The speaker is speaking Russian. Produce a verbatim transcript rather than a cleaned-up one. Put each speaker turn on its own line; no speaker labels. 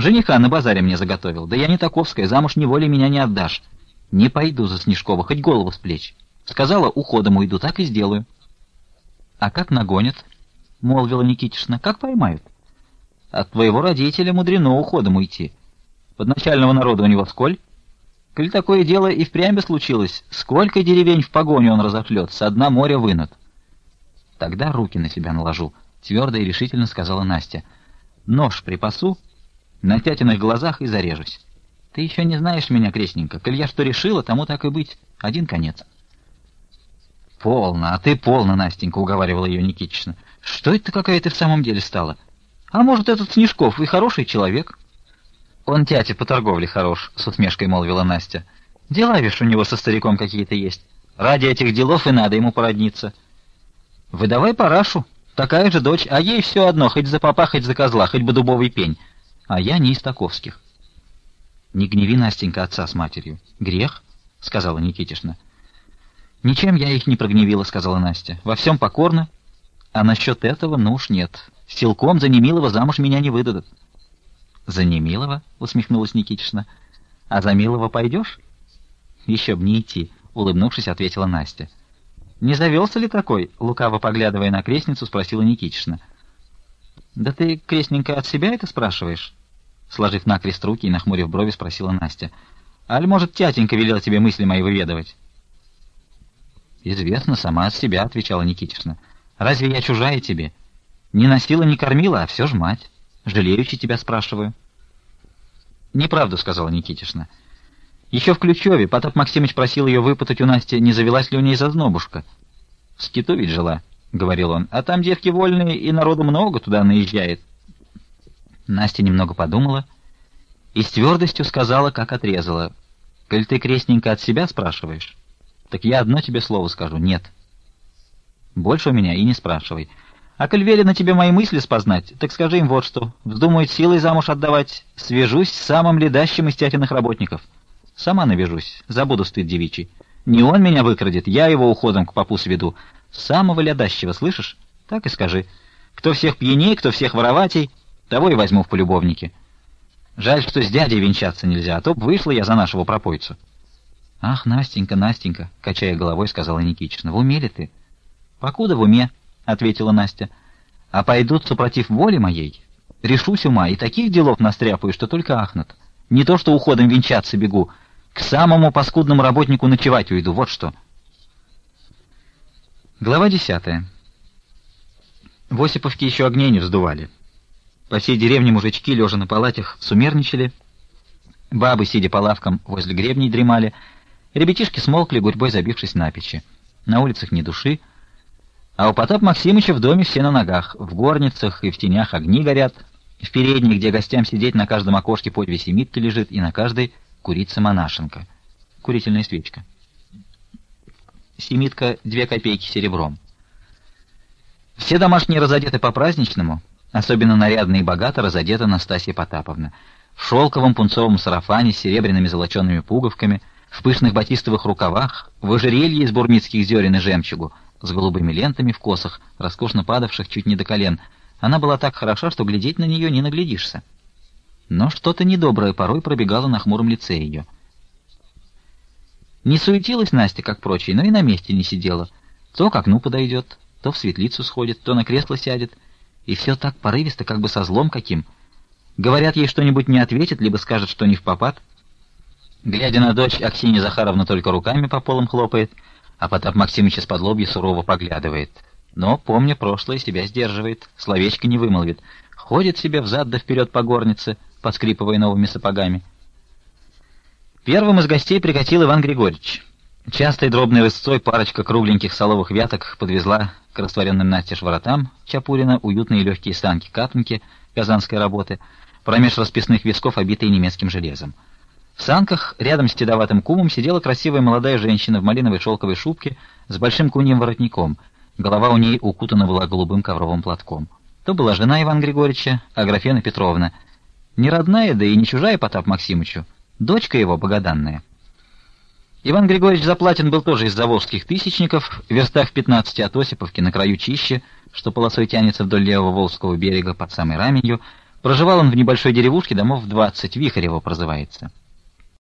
Жениха на базаре мне заготовил. Да я не таковская, замуж неволей меня не отдашь. Не пойду за Снежкова, хоть голову с плеч. Сказала, уходом уйду, так и сделаю. — А как нагонят? — молвила Никитишна. — Как поймают? — От твоего родителя мудрено уходом уйти. Подначального народа у него сколь? Коль такое дело и впрямь бы случилось, сколько деревень в погоню он разошлет, со дна моря вынут. — Тогда руки на себя наложу, — твердо и решительно сказала Настя. — Нож припасу, на тятиных глазах и зарежусь. Ты еще не знаешь меня, крестненько. Коль я что решила, тому так и быть. Один конец. — Полно, а ты полно, Настенька, — уговаривала ее Никитична. — Что это какая ты в самом деле стала? А может, этот Снежков и хороший человек? — Он тятя по торговле хорош, — с усмешкой молвила Настя. — Дела, вишь, у него со стариком какие-то есть. Ради этих делов и надо ему породниться. — Выдавай парашу. Такая же дочь, а ей все одно, хоть за попа, хоть за козла, хоть бы дубовый пень. А я не из таковских. — Не гневи, Настенька, отца с матерью. — Грех, — сказала Никитишна. — Ничем я их не прогневила, — сказала Настя. — Во всем покорно. А насчет этого, ну уж нет. Силком за Немилова замуж меня не выдадут. — За Немилова? — усмехнулась Никитишна. — А за Милова пойдешь? — Еще б не идти, — улыбнувшись, ответила Настя. — Не завелся ли такой? — лукаво поглядывая на крестницу, спросила Никитишна. — Да ты, крестненько, от себя это спрашиваешь? Сложив накрест руки и нахмурив брови, спросила Настя. — Аль, может, тятенька велела тебе мысли мои выведывать? — Известно, сама от себя, — отвечала Никитишна. — Разве я чужая тебе? Не носила, не кормила, а все ж мать. Жалеючи тебя спрашиваю. — Неправду, — сказала Никитишна. Еще в Ключеве Потап Максимыч просил ее выпытать у Насти, не завелась ли у ней зазнобушка. — В Скиту ведь жила, — говорил он, — а там девки вольные, и народу много туда наезжает. Настя немного подумала и с твердостью сказала, как отрезала. — Коль ты, крестненько, от себя спрашиваешь, так я одно тебе слово скажу — нет. Больше у меня и не спрашивай. А коль велено тебе мои мысли спознать, так скажи им вот что. Вздумают силой замуж отдавать, свяжусь с самым ледащим из тятиных работников. Сама навяжусь, забуду стыд девичий. Не он меня выкрадет, я его уходом к попу сведу. Самого ледащего, слышишь? Так и скажи. Кто всех пьяней, кто всех вороватей, того и возьму в полюбовники. Жаль, что с дядей венчаться нельзя, а то б вышла я за нашего пропойцу. — Ах, Настенька, Настенька, — качая головой, сказала Никитична, — в уме ли ты? — Покуда в уме, — ответила Настя. — А пойдут супротив воли моей, решусь ума, и таких делов настряпаю, что только ахнут. Не то что уходом венчаться бегу, к самому паскудному работнику ночевать уйду, вот что. Глава десятая. В Осиповке еще огней не вздували. По всей деревне мужички, лежа на палатях, сумерничали, бабы, сидя по лавкам, возле гребней дремали, ребятишки смолкли, гурьбой забившись на печи. На улицах ни души, а у Потапа Максимыча в доме все на ногах, в горницах и в тенях огни горят, в передней, где гостям сидеть, на каждом окошке по две семитки лежит, и на каждой курица-монашенка, курительная свечка. Семитка — две копейки серебром. Все домашние разодеты по-праздничному, особенно нарядно и богато разодета Настасья Потаповна. В шелковом пунцовом сарафане с серебряными золочеными пуговками, в пышных батистовых рукавах, в ожерелье из бурмитских зерен и жемчугу, с голубыми лентами в косах, роскошно падавших чуть не до колен. Она была так хороша, что глядеть на нее не наглядишься. Но что-то недоброе порой пробегало на хмуром лице ее. Не суетилась Настя, как прочие, но и на месте не сидела. То к окну подойдет, то в светлицу сходит, то на кресло сядет. И все так порывисто, как бы со злом каким. Говорят ей что-нибудь, не ответит, либо скажет, что не впопад. Глядя на дочь, Аксинья Захаровна только руками по полам хлопает, а Потап Максимыч из-под лобья сурово поглядывает. Но, помня прошлое, себя сдерживает, словечко не вымолвит. Ходит себе взад да вперед по горнице, поскрипывая новыми сапогами. Первым из гостей прикатил Иван Григорьевич. Частой дробной рысцой парочка кругленьких соловых вяток подвезла к растворенным настежь воротам Чапурина уютные легкие санки-катанки казанской работы, промеж расписных висков, обитые немецким железом. В санках рядом с седоватым кумом сидела красивая молодая женщина в малиновой шелковой шубке с большим куньим воротником. Голова у ней укутана была голубым ковровым платком. То была жена Ивана Григорьевича, Аграфена Петровна. Не родная, да и не чужая Потапу Максимычу, дочка его богоданная. Иван Григорьевич Заплатин был тоже из заволжских тысячников, в верстах в пятнадцати от Осиповки, на краю чище, что полосой тянется вдоль левого Волжского берега под самой Раменью, Проживал он в небольшой деревушке, домов двадцать, Вихарево прозывается.